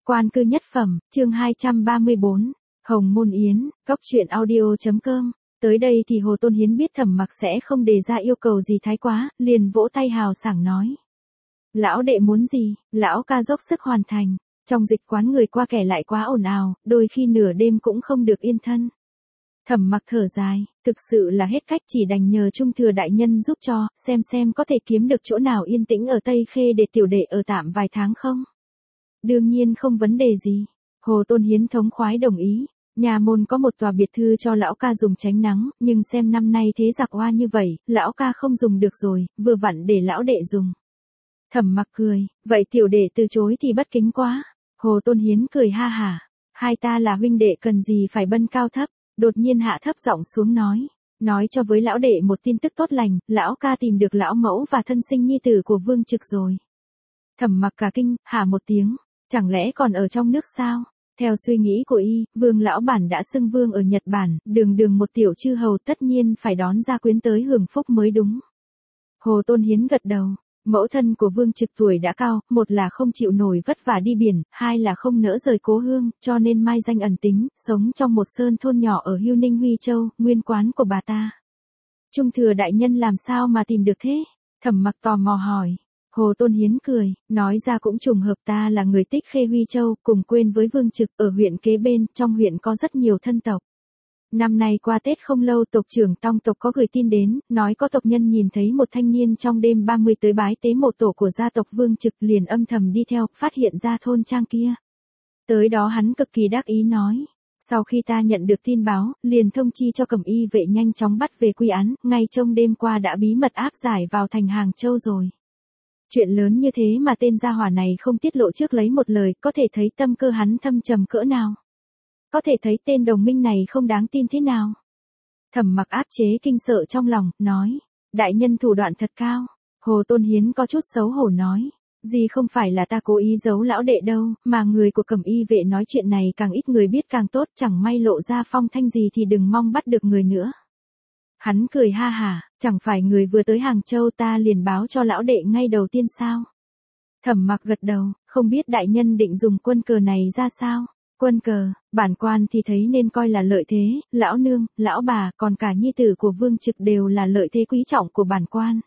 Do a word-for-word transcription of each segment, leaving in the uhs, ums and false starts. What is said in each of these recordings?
Quan cư nhất phẩm, chương hai trăm ba mươi bốn, Hồng Môn Yến, góc truyện audio.com. Tới đây thì Hồ Tôn Hiến biết Thẩm Mặc sẽ không đề ra yêu cầu gì thái quá, liền vỗ tay hào sảng nói. Lão đệ muốn gì, lão ca dốc sức hoàn thành. Trong dịch quán người qua kẻ lại quá ồn ào, đôi khi nửa đêm cũng không được yên thân. Thẩm Mặc thở dài, thực sự là hết cách, chỉ đành nhờ Trung Thừa đại nhân giúp cho, xem xem có thể kiếm được chỗ nào yên tĩnh ở Tây Khê để tiểu đệ ở tạm vài tháng không. Đương nhiên không vấn đề gì. Hồ Tôn Hiến thống khoái đồng ý. Nhà môn có một tòa biệt thư cho lão ca dùng tránh nắng, nhưng xem năm nay thế giặc oa như vậy, lão ca không dùng được rồi, vừa vặn để lão đệ dùng. Thẩm Mặc cười, vậy tiểu đệ từ chối thì bất kính quá. Hồ Tôn Hiến cười ha hả, hai ta là huynh đệ cần gì phải bân cao thấp, đột nhiên hạ thấp giọng xuống nói. Nói cho với lão đệ một tin tức tốt lành, lão ca tìm được lão mẫu và thân sinh nhi tử của Vương Trực rồi. Thẩm Mặc cả kinh, hả một tiếng, chẳng lẽ còn ở trong nước sao? Theo suy nghĩ của y, Vương lão bản đã xưng vương ở Nhật Bản, đường đường một tiểu chư hầu tất nhiên phải đón gia quyến tới hưởng phúc mới đúng. Hồ Tôn Hiến gật đầu, mẫu thân của Vương Trực tuổi đã cao, một là không chịu nổi vất vả đi biển, hai là không nỡ rời cố hương, cho nên mai danh ẩn tính, sống trong một sơn thôn nhỏ ở Hưu Ninh Huy Châu, nguyên quán của bà ta. Trung Thừa đại nhân làm sao mà tìm được thế? Thẩm Mặc tò mò hỏi. Hồ Tôn Hiến cười, nói ra cũng trùng hợp, ta là người Tích Khê Huy Châu, cùng quên với Vương Trực, ở huyện kế bên, trong huyện có rất nhiều thân tộc. Năm nay qua Tết không lâu, tộc trưởng Tông tộc có gửi tin đến, nói có tộc nhân nhìn thấy một thanh niên trong đêm ba mươi tới bái tế mộ tổ của gia tộc Vương Trực, liền âm thầm đi theo, phát hiện ra thôn trang kia. Tới đó hắn cực kỳ đắc ý nói, sau khi ta nhận được tin báo, liền thông chi cho Cẩm Y vệ nhanh chóng bắt về quy án, ngay trong đêm qua đã bí mật áp giải vào thành Hàng Châu rồi. Chuyện lớn như thế mà tên gia hỏa này không tiết lộ trước lấy một lời, có thể thấy tâm cơ hắn thâm trầm cỡ nào. Có thể thấy tên đồng minh này không đáng tin thế nào. Thẩm Mặc áp chế kinh sợ trong lòng, nói, đại nhân thủ đoạn thật cao. Hồ Tôn Hiến có chút xấu hổ nói, gì không phải là ta cố ý giấu lão đệ đâu, mà người của Cẩm Y vệ nói chuyện này càng ít người biết càng tốt, chẳng may lộ ra phong thanh gì thì đừng mong bắt được người nữa. Hắn cười ha hả, chẳng phải người vừa tới Hàng Châu ta liền báo cho lão đệ ngay đầu tiên sao? Thẩm Mặc gật đầu, không biết đại nhân định dùng quân cờ này ra sao? Quân cờ, bản quan thì thấy nên coi là lợi thế, lão nương, lão bà, còn cả nhi tử của Vương Trực đều là lợi thế quý trọng của bản quan.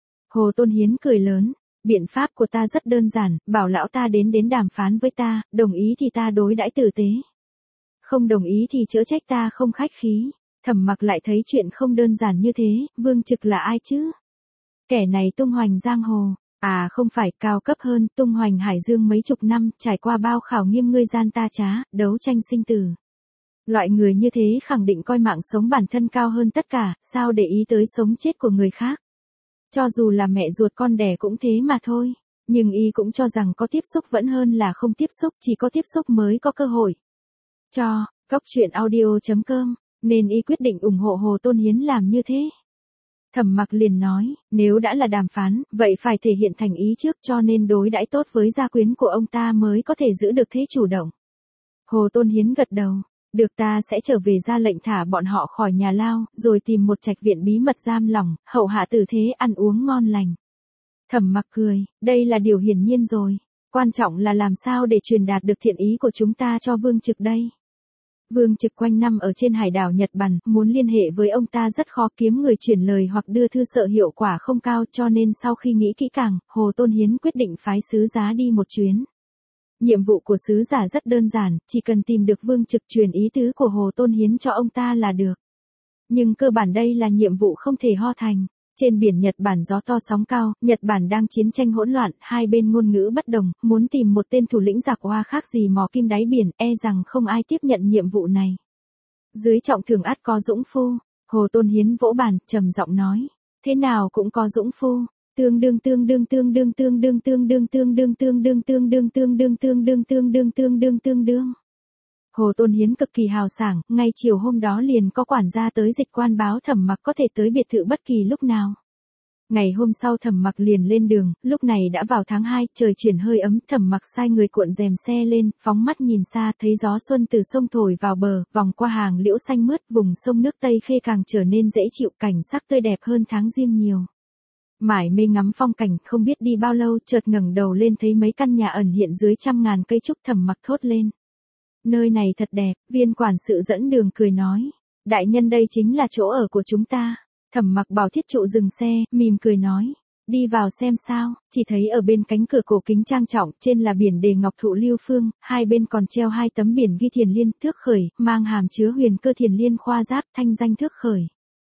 Hồ Tôn Hiến cười lớn, biện pháp của ta rất đơn giản, bảo lão ta đến đến đàm phán với ta, đồng ý thì ta đối đãi tử tế. Không đồng ý thì chớ trách ta không khách khí. Thẩm Mặc lại thấy chuyện không đơn giản như thế, Vương Trực là ai chứ? Kẻ này tung hoành giang hồ, à không phải, cao cấp hơn, tung hoành hải dương mấy chục năm, trải qua bao khảo nghiêm ngươi gian ta trá, đấu tranh sinh tử. Loại người như thế khẳng định coi mạng sống bản thân cao hơn tất cả, sao để ý tới sống chết của người khác. Cho dù là mẹ ruột con đẻ cũng thế mà thôi, nhưng y cũng cho rằng có tiếp xúc vẫn hơn là không tiếp xúc, chỉ có tiếp xúc mới có cơ hội. Cho, góc truyện audio.com. Nên y quyết định ủng hộ Hồ Tôn Hiến làm như thế. Thẩm Mặc liền nói, nếu đã là đàm phán, vậy phải thể hiện thành ý trước, cho nên đối đãi tốt với gia quyến của ông ta mới có thể giữ được thế chủ động. Hồ Tôn Hiến gật đầu, được, ta sẽ trở về ra lệnh thả bọn họ khỏi nhà lao, rồi tìm một trạch viện bí mật giam lỏng, hậu hạ tử thế ăn uống ngon lành. Thẩm Mặc cười, đây là điều hiển nhiên rồi, quan trọng là làm sao để truyền đạt được thiện ý của chúng ta cho Vương Trực đây. Vương Trực quanh năm ở trên hải đảo Nhật Bản, muốn liên hệ với ông ta rất khó, kiếm người chuyển lời hoặc đưa thư sợ hiệu quả không cao, cho nên sau khi nghĩ kỹ càng, Hồ Tôn Hiến quyết định phái sứ giá đi một chuyến. Nhiệm vụ của sứ giả rất đơn giản, chỉ cần tìm được Vương Trực truyền ý tứ của Hồ Tôn Hiến cho ông ta là được. Nhưng cơ bản đây là nhiệm vụ không thể ho thành. Trên biển Nhật Bản gió to sóng cao, Nhật Bản đang chiến tranh hỗn loạn, hai bên ngôn ngữ bất đồng, muốn tìm một tên thủ lĩnh giặc oa khác gì mò kim đáy biển, e rằng không ai tiếp nhận nhiệm vụ này. Dưới trọng thưởng ắt có dũng phu, Hồ Tôn Hiến vỗ bàn, trầm giọng nói, thế nào cũng có dũng phu, tương đương tương đương tương đương tương đương tương đương tương đương tương đương tương đương tương đương tương đương tương đương tương đương tương đương. Hồ Tôn Hiến cực kỳ hào sảng, ngay chiều hôm đó liền có quản gia tới dịch quan báo Thẩm Mặc có thể tới biệt thự bất kỳ lúc nào. Ngày hôm sau Thẩm Mặc liền lên đường, lúc này đã vào tháng hai, trời chuyển hơi ấm, Thẩm Mặc sai người cuộn rèm xe lên, phóng mắt nhìn xa, thấy gió xuân từ sông thổi vào bờ, vòng qua hàng liễu xanh mướt, vùng sông nước Tây Khê càng trở nên dễ chịu, cảnh sắc tươi đẹp hơn tháng Giêng nhiều. Mải mê ngắm phong cảnh, không biết đi bao lâu, chợt ngẩng đầu lên thấy mấy căn nhà ẩn hiện dưới trăm ngàn cây trúc. Thẩm Mặc thốt lên. Nơi này thật đẹp, viên quản sự dẫn đường cười nói. Đại nhân, đây chính là chỗ ở của chúng ta. Thẩm Mặc bảo thiết trụ dừng xe, mỉm cười nói. Đi vào xem sao. Chỉ thấy ở bên cánh cửa cổ kính trang trọng, trên là biển đề ngọc thụ lưu phương, hai bên còn treo hai tấm biển ghi Thiền Liên Thước Khởi, mang hàm chứa huyền cơ Thiền Liên khoa giáp, thanh danh Thước Khởi.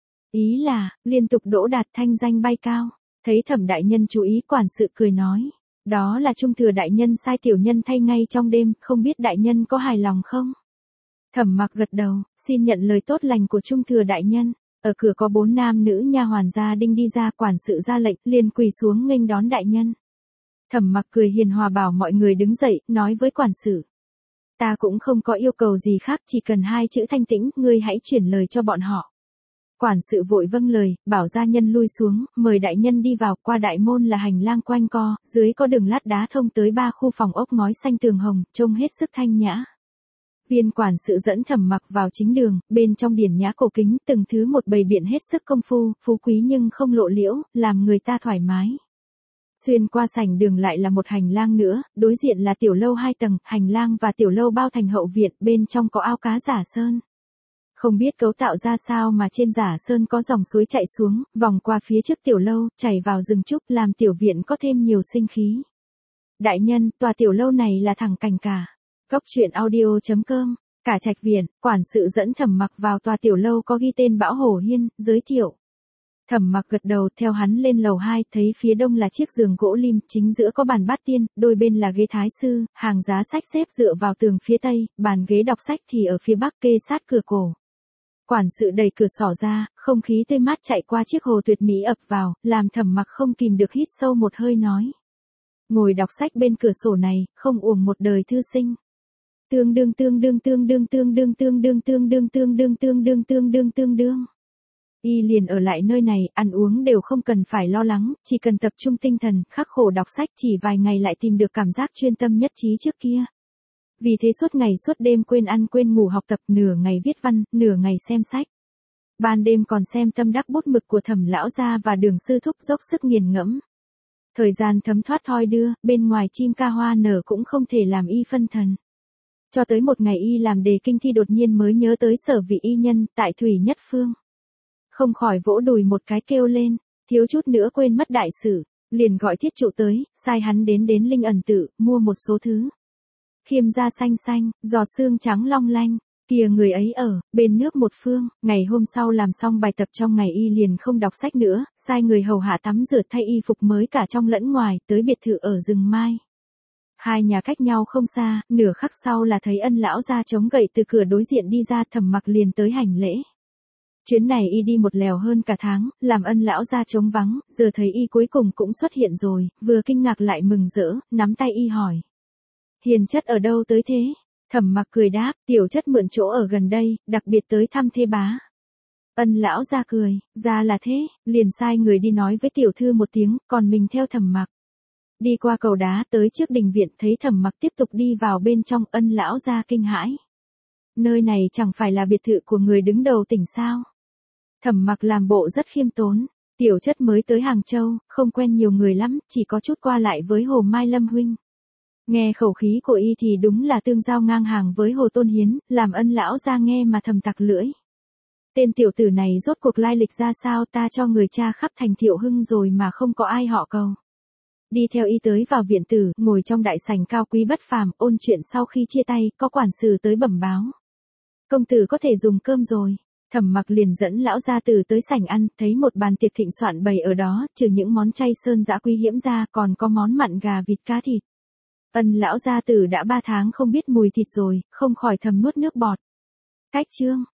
Ý là, liên tục đỗ đạt, thanh danh bay cao. Thấy Thẩm đại nhân chú ý, quản sự cười nói. Đó là Trung thừa đại nhân sai tiểu nhân thay ngay trong đêm, không biết đại nhân có hài lòng không? Thẩm Mặc gật đầu, xin nhận lời tốt lành của Trung thừa đại nhân. Ở cửa có bốn nam nữ nha hoàn gia đinh đi ra, quản sự ra lệnh, liền quỳ xuống nghênh đón đại nhân. Thẩm Mặc cười hiền hòa bảo mọi người đứng dậy, nói với quản sự. Ta cũng không có yêu cầu gì khác, chỉ cần hai chữ thanh tĩnh, ngươi hãy chuyển lời cho bọn họ. Quản sự vội vâng lời, bảo gia nhân lui xuống, mời đại nhân đi vào. Qua đại môn là hành lang quanh co, dưới có đường lát đá thông tới ba khu phòng ốc ngói xanh tường hồng, trông hết sức thanh nhã. Viên quản sự dẫn Thẩm Mặc vào chính đường, bên trong điển nhã cổ kính, từng thứ một bày biện hết sức công phu, phú quý nhưng không lộ liễu, làm người ta thoải mái. Xuyên qua sảnh đường lại là một hành lang nữa, đối diện là tiểu lâu hai tầng, hành lang và tiểu lâu bao thành hậu viện, bên trong có ao cá giả sơn. Không biết cấu tạo ra sao mà trên giả sơn có dòng suối chạy xuống, vòng qua phía trước tiểu lâu, chảy vào rừng trúc, làm tiểu viện có thêm nhiều sinh khí. Đại nhân, tòa tiểu lâu này là thẳng cành cả. Góc truyện audio chấm com, Cả Trạch Viện. Quản sự dẫn Thẩm Mặc vào tòa tiểu lâu có ghi tên Bão Hổ Hiên, giới thiệu. Thẩm Mặc gật đầu, theo hắn lên lầu hai, thấy phía đông là chiếc giường gỗ lim, chính giữa có bàn bát tiên, đôi bên là ghế thái sư, hàng giá sách xếp dựa vào tường phía tây, bàn ghế đọc sách thì ở phía bắc kê sát cửa cổ. Quản sự đẩy cửa sổ ra, không khí tươi mát chạy qua chiếc hồ tuyệt mỹ ập vào, làm Thẩm Mặc không kìm được hít sâu một hơi nói. Ngồi đọc sách bên cửa sổ này, không uổng một đời thư sinh. Tương đương tương đương tương đương tương đương tương đương tương đương tương đương tương đương tương đương tương đương. Y liền ở lại nơi này, ăn uống đều không cần phải lo lắng, chỉ cần tập trung tinh thần, khắc khổ đọc sách, chỉ vài ngày lại tìm được cảm giác chuyên tâm nhất trí trước kia. Vì thế suốt ngày suốt đêm quên ăn quên ngủ học tập, nửa ngày viết văn, nửa ngày xem sách. Ban đêm còn xem tâm đắc bút mực của Thẩm lão gia và Đường sư thúc dốc sức nghiền ngẫm. Thời gian thấm thoát thoi đưa, bên ngoài chim ca hoa nở cũng không thể làm y phân thần. Cho tới một ngày y làm đề kinh thi đột nhiên mới nhớ tới Sở Vị y nhân, tại Thủy Nhất Phương. Không khỏi vỗ đùi một cái kêu lên, thiếu chút nữa quên mất đại sự, liền gọi thiết trụ tới, sai hắn đến đến Linh Ẩn Tự, mua một số thứ. Khiêm da xanh xanh, giò xương trắng long lanh, kìa người ấy ở, bên nước một phương. Ngày hôm sau làm xong bài tập trong ngày y liền không đọc sách nữa, sai người hầu hạ tắm rửa thay y phục mới cả trong lẫn ngoài, tới biệt thự ở rừng Mai. Hai nhà cách nhau không xa, nửa khắc sau là thấy Ân lão gia chống gậy từ cửa đối diện đi ra. Thẩm Mặc liền tới hành lễ. Chuyến này y đi một lèo hơn cả tháng, làm Ân lão gia trống vắng, giờ thấy y cuối cùng cũng xuất hiện rồi, vừa kinh ngạc lại mừng rỡ, nắm tay y hỏi. Hiền chất ở đâu tới thế? Thẩm Mặc cười đáp, tiểu chất mượn chỗ ở gần đây, đặc biệt tới thăm thê bá. Ân lão gia cười, ra là thế, liền sai người đi nói với tiểu thư một tiếng, còn mình theo Thẩm Mặc. Đi qua cầu đá tới trước đình viện, thấy Thẩm Mặc tiếp tục đi vào bên trong. Ân lão gia kinh hãi. Nơi này chẳng phải là biệt thự của người đứng đầu tỉnh sao? Thẩm Mặc làm bộ rất khiêm tốn, tiểu chất mới tới Hàng Châu, không quen nhiều người lắm, chỉ có chút qua lại với Hồ Mai Lâm huynh. Nghe khẩu khí của y thì đúng là tương giao ngang hàng với Hồ Tôn Hiến, làm Ân lão gia nghe mà thầm tặc lưỡi. Tên tiểu tử này rốt cuộc lai lịch ra sao, ta cho người cha khắp thành Thiệu Hưng rồi mà không có ai họ cầu. Đi theo y tới vào viện tử, ngồi trong đại sảnh cao quý bất phàm, ôn chuyện sau khi chia tay, có quản sự tới bẩm báo. Công tử có thể dùng cơm rồi. Thẩm Mặc liền dẫn lão gia tử tới sảnh ăn, thấy một bàn tiệc thịnh soạn bày ở đó, trừ những món chay sơn dã quý hiếm ra, còn có món mặn gà vịt cá thịt. Ân lão gia tử đã ba tháng không biết mùi thịt rồi, không khỏi thầm nuốt nước bọt. Cách chương